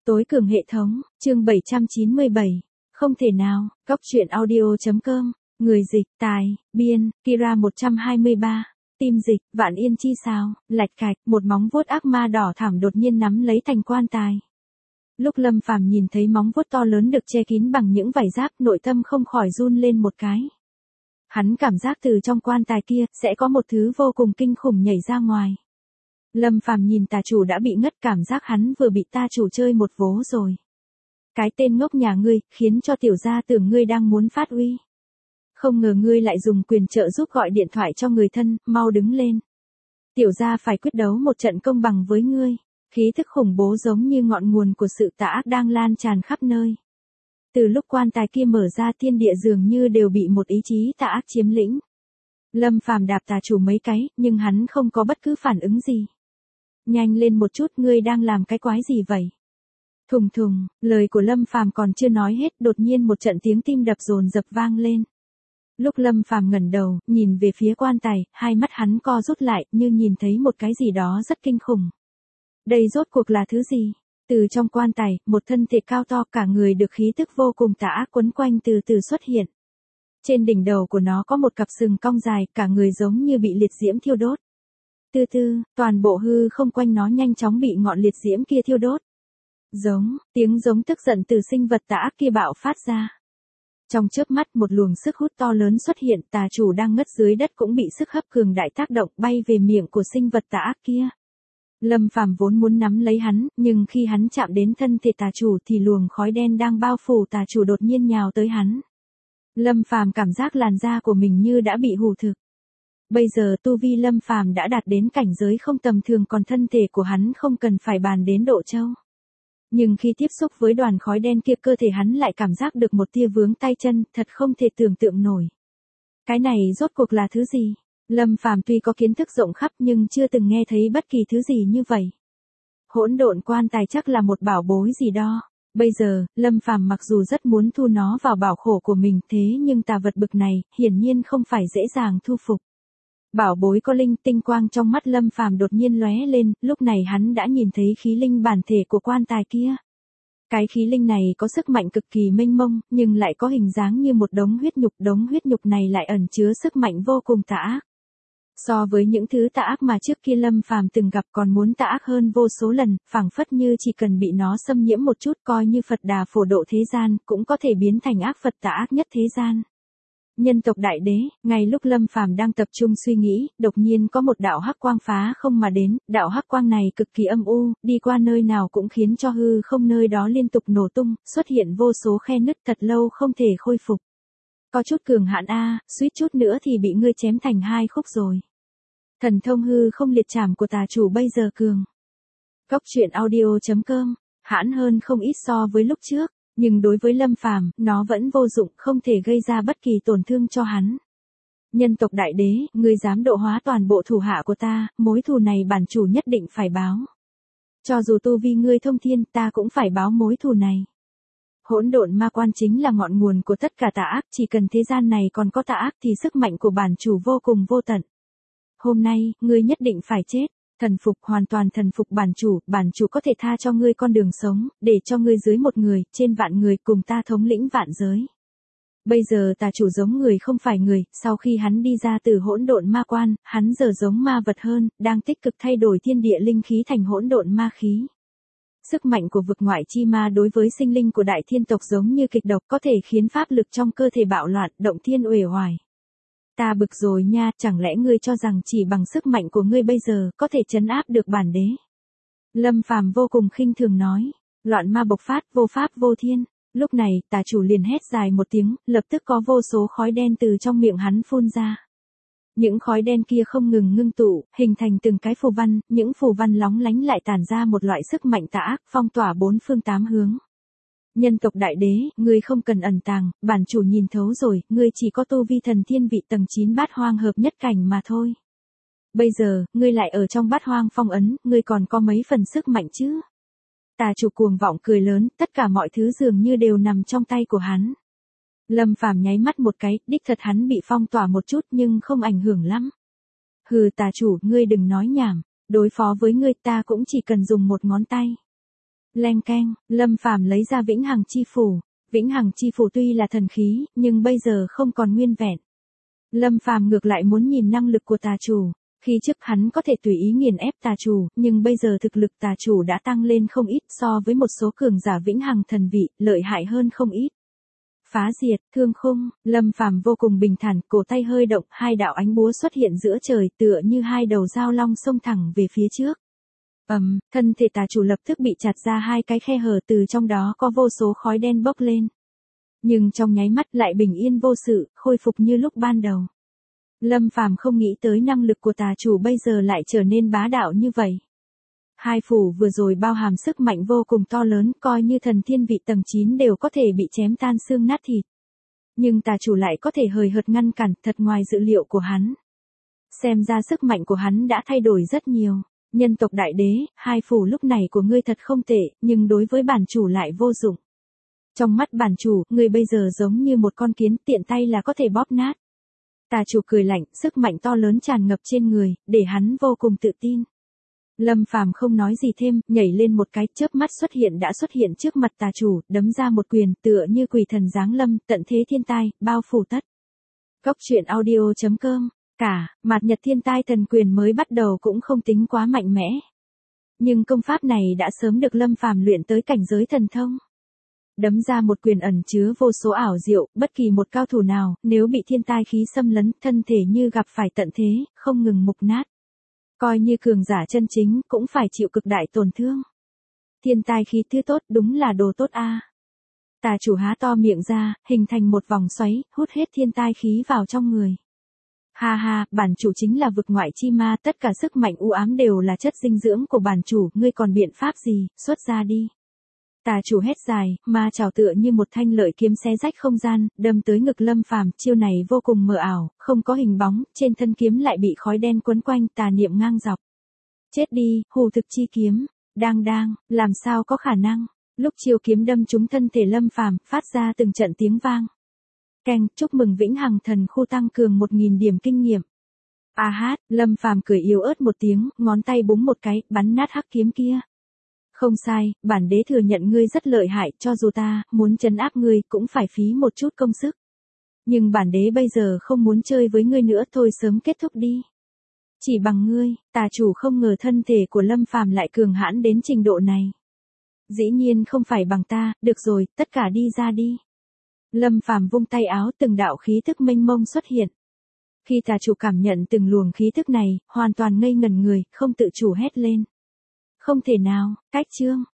Tối cường hệ thống, chương 797. Không thể nào, Góc truyện audio.com, người dịch, tài, biên, Kira 123. Tim dịch, Vạn Yên chi sao, lạch cạch, một móng vuốt ác ma đỏ thẳm đột nhiên nắm lấy thành quan tài. Lúc Lâm Phàm nhìn thấy móng vuốt to lớn được che kín bằng những vảy giáp, nội tâm không khỏi run lên một cái. Hắn cảm giác từ trong quan tài kia, sẽ có một thứ vô cùng kinh khủng nhảy ra ngoài. Lâm Phàm nhìn tà chủ đã bị ngất, cảm giác hắn vừa bị ta chủ chơi một vố rồi. Cái tên ngốc nhà ngươi, khiến cho tiểu gia tưởng ngươi đang muốn phát uy. Không ngờ ngươi lại dùng quyền trợ giúp gọi điện thoại cho người thân, mau đứng lên. Tiểu gia phải quyết đấu một trận công bằng với ngươi. Khí thức khủng bố giống như ngọn nguồn của sự tà ác đang lan tràn khắp nơi. Từ lúc quan tài kia mở ra, thiên địa dường như đều bị một ý chí tà ác chiếm lĩnh. Lâm Phàm đạp tà chủ mấy cái, nhưng hắn không có bất cứ phản ứng gì. Nhanh lên một chút, ngươi đang làm cái quái gì vậy? Thùng thùng, lời của Lâm Phàm còn chưa nói hết, đột nhiên một trận tiếng tim đập dồn dập vang lên. Lúc Lâm Phàm ngẩng đầu, nhìn về phía quan tài, hai mắt hắn co rút lại, như nhìn thấy một cái gì đó rất kinh khủng. Đây rốt cuộc là thứ gì? Từ trong quan tài, một thân thể cao to, cả người được khí tức vô cùng tà ác quấn quanh từ từ xuất hiện. Trên đỉnh đầu của nó có một cặp sừng cong dài, cả người giống như bị liệt diễm thiêu đốt. Từ từ, toàn bộ hư không quanh nó nhanh chóng bị ngọn liệt diễm kia thiêu đốt. Tiếng giống tức giận từ sinh vật tà ác kia bạo phát ra. Trong chớp mắt, một luồng sức hút to lớn xuất hiện, tà chủ đang ngất dưới đất cũng bị sức hấp cường đại tác động, bay về miệng của sinh vật tà ác kia. Lâm Phàm vốn muốn nắm lấy hắn, nhưng khi hắn chạm đến thân thể tà chủ thì luồng khói đen đang bao phủ tà chủ đột nhiên nhào tới hắn. Lâm Phàm cảm giác làn da của mình như đã bị hủ thực. Bây giờ tu vi Lâm Phàm đã đạt đến cảnh giới không tầm thường, còn thân thể của hắn không cần phải bàn đến độ châu. Nhưng khi tiếp xúc với đoàn khói đen kia, cơ thể hắn lại cảm giác được một tia vướng tay chân, thật không thể tưởng tượng nổi. Cái này rốt cuộc là thứ gì? Lâm Phàm tuy có kiến thức rộng khắp nhưng chưa từng nghe thấy bất kỳ thứ gì như vậy. Hỗn độn quan tài chắc là một bảo bối gì đó. Bây giờ, Lâm Phàm mặc dù rất muốn thu nó vào bảo khổ của mình, thế nhưng tà vật bực này, hiển nhiên không phải dễ dàng thu phục. Bảo bối có linh, tinh quang trong mắt Lâm Phàm đột nhiên lóe lên, lúc này hắn đã nhìn thấy khí linh bản thể của quan tài kia. Cái khí linh này có sức mạnh cực kỳ mênh mông, nhưng lại có hình dáng như một đống huyết nhục này lại ẩn chứa sức mạnh vô cùng tà ác. So với những thứ tà ác mà trước kia Lâm Phàm từng gặp còn muốn tà ác hơn vô số lần, phảng phất như chỉ cần bị nó xâm nhiễm một chút, coi như Phật Đà phổ độ thế gian, cũng có thể biến thành ác Phật tà ác nhất thế gian. Nhân tộc đại đế, ngay lúc Lâm Phàm đang tập trung suy nghĩ, đột nhiên có một đạo hắc quang phá không mà đến, đạo hắc quang này cực kỳ âm u, đi qua nơi nào cũng khiến cho hư không nơi đó liên tục nổ tung, xuất hiện vô số khe nứt thật lâu không thể khôi phục. Có chút cường hãn a, suýt chút nữa thì bị ngươi chém thành hai khúc rồi. Thần thông hư không liệt trảm của tà chủ bây giờ cường. Góc truyện audio.com, hãn hơn không ít so với lúc trước. Nhưng đối với Lâm Phàm, nó vẫn vô dụng, không thể gây ra bất kỳ tổn thương cho hắn. Nhân tộc đại đế, ngươi dám độ hóa toàn bộ thủ hạ của ta, mối thù này bản chủ nhất định phải báo. Cho dù tu vi ngươi thông thiên, ta cũng phải báo mối thù này. Hỗn độn ma quan chính là ngọn nguồn của tất cả tà ác, chỉ cần thế gian này còn có tà ác thì sức mạnh của bản chủ vô cùng vô tận. Hôm nay, ngươi nhất định phải chết. Thần phục, hoàn toàn thần phục bản chủ có thể tha cho ngươi con đường sống, để cho ngươi dưới một người, trên vạn người cùng ta thống lĩnh vạn giới. Bây giờ tà chủ giống người không phải người, sau khi hắn đi ra từ hỗn độn ma quan, hắn giờ giống ma vật hơn, đang tích cực thay đổi thiên địa linh khí thành hỗn độn ma khí. Sức mạnh của vực ngoại chi ma đối với sinh linh của đại thiên tộc giống như kịch độc, có thể khiến pháp lực trong cơ thể bạo loạn, động thiên uể oải. Ta bực rồi nha, chẳng lẽ ngươi cho rằng chỉ bằng sức mạnh của ngươi bây giờ có thể trấn áp được bản đế? Lâm Phàm vô cùng khinh thường nói, loạn ma bộc phát, vô pháp vô thiên. Lúc này, tà chủ liền hét dài một tiếng, lập tức có vô số khói đen từ trong miệng hắn phun ra. Những khói đen kia không ngừng ngưng tụ, hình thành từng cái phù văn, những phù văn lóng lánh lại tản ra một loại sức mạnh tà ác, phong tỏa bốn phương tám hướng. Nhân tộc đại đế, ngươi không cần ẩn tàng, bản chủ nhìn thấu rồi, ngươi chỉ có tu vi thần thiên vị tầng 9 bát hoang hợp nhất cảnh mà thôi. Bây giờ, ngươi lại ở trong bát hoang phong ấn, ngươi còn có mấy phần sức mạnh chứ? Tà chủ cuồng vọng cười lớn, tất cả mọi thứ dường như đều nằm trong tay của hắn. Lâm Phàm nháy mắt một cái, đích thật hắn bị phong tỏa một chút nhưng không ảnh hưởng lắm. Hừ, tà chủ, ngươi đừng nói nhảm, đối phó với ngươi ta cũng chỉ cần dùng một ngón tay. Leng keng, Lâm Phàm lấy ra Vĩnh Hằng Chi Phủ. Vĩnh Hằng Chi Phủ tuy là thần khí, nhưng bây giờ không còn nguyên vẹn. Lâm Phàm ngược lại muốn nhìn năng lực của tà chủ. Khi trước hắn có thể tùy ý nghiền ép tà chủ, nhưng bây giờ thực lực tà chủ đã tăng lên không ít so với một số cường giả Vĩnh Hằng thần vị, lợi hại hơn không ít. Phá diệt, thương khung, Lâm Phàm vô cùng bình thản, cổ tay hơi động, hai đạo ánh búa xuất hiện giữa trời tựa như hai đầu dao long xông thẳng về phía trước. Thân thể tà chủ lập tức bị chặt ra hai cái khe hở, từ trong đó có vô số khói đen bốc lên. Nhưng trong nháy mắt lại bình yên vô sự, khôi phục như lúc ban đầu. Lâm Phàm không nghĩ tới năng lực của tà chủ bây giờ lại trở nên bá đạo như vậy. Hai phủ vừa rồi bao hàm sức mạnh vô cùng to lớn, coi như thần thiên vị tầng 9 đều có thể bị chém tan xương nát thịt. Nhưng tà chủ lại có thể hời hợt ngăn cản, thật ngoài dự liệu của hắn. Xem ra sức mạnh của hắn đã thay đổi rất nhiều. Nhân tộc đại đế, hai phủ lúc này của ngươi thật không tệ, nhưng đối với bản chủ lại vô dụng. Trong mắt bản chủ, ngươi bây giờ giống như một con kiến, tiện tay là có thể bóp nát. Tà chủ cười lạnh, sức mạnh to lớn tràn ngập trên người, để hắn vô cùng tự tin. Lâm Phàm không nói gì thêm, nhảy lên một cái, chớp mắt đã xuất hiện trước mặt tà chủ, đấm ra một quyền, tựa như quỷ thần giáng lâm, tận thế thiên tai, bao phủ tất. Cốc truyện audio.com. Mạt Nhật Thiên Tai Thần Quyền mới bắt đầu cũng không tính quá mạnh mẽ. Nhưng công pháp này đã sớm được Lâm Phàm luyện tới cảnh giới thần thông. Đấm ra một quyền ẩn chứa vô số ảo diệu, bất kỳ một cao thủ nào, nếu bị thiên tai khí xâm lấn, thân thể như gặp phải tận thế, không ngừng mục nát. Coi như cường giả chân chính, cũng phải chịu cực đại tổn thương. Thiên tai khí thứ tốt, đúng là đồ tốt a. Tà chủ há to miệng ra, hình thành một vòng xoáy, hút hết thiên tai khí vào trong người. Ha ha, bản chủ chính là vực ngoại chi ma, tất cả sức mạnh u ám đều là chất dinh dưỡng của bản chủ, ngươi còn biện pháp gì, xuất ra đi. Tà chủ hét dài, ma trảo tựa như một thanh lợi kiếm xé rách không gian, đâm tới ngực Lâm Phàm, chiêu này vô cùng mờ ảo, không có hình bóng, trên thân kiếm lại bị khói đen quấn quanh, tà niệm ngang dọc. Chết đi, hù thực chi kiếm, đang, làm sao có khả năng, lúc chiêu kiếm đâm trúng thân thể Lâm Phàm, phát ra từng trận tiếng vang. Keng, chúc mừng Vĩnh Hằng Thần Khu tăng cường 1000 điểm kinh nghiệm. Lâm Phàm cười yếu ớt một tiếng, ngón tay búng một cái, bắn nát hắc kiếm kia. Không sai, bản đế thừa nhận ngươi rất lợi hại, cho dù ta muốn trấn áp ngươi cũng phải phí một chút công sức. Nhưng bản đế bây giờ không muốn chơi với ngươi nữa, thôi sớm kết thúc đi. Chỉ bằng ngươi, tà chủ không ngờ thân thể của Lâm Phàm lại cường hãn đến trình độ này. Dĩ nhiên không phải bằng ta, được rồi, tất cả đi ra đi. Lâm Phàm vung tay áo, từng đạo khí thức mênh mông xuất hiện. Khi tà chủ cảm nhận từng luồng khí thức này, hoàn toàn ngây ngẩn người, không tự chủ hét lên. Không thể nào, cách chương.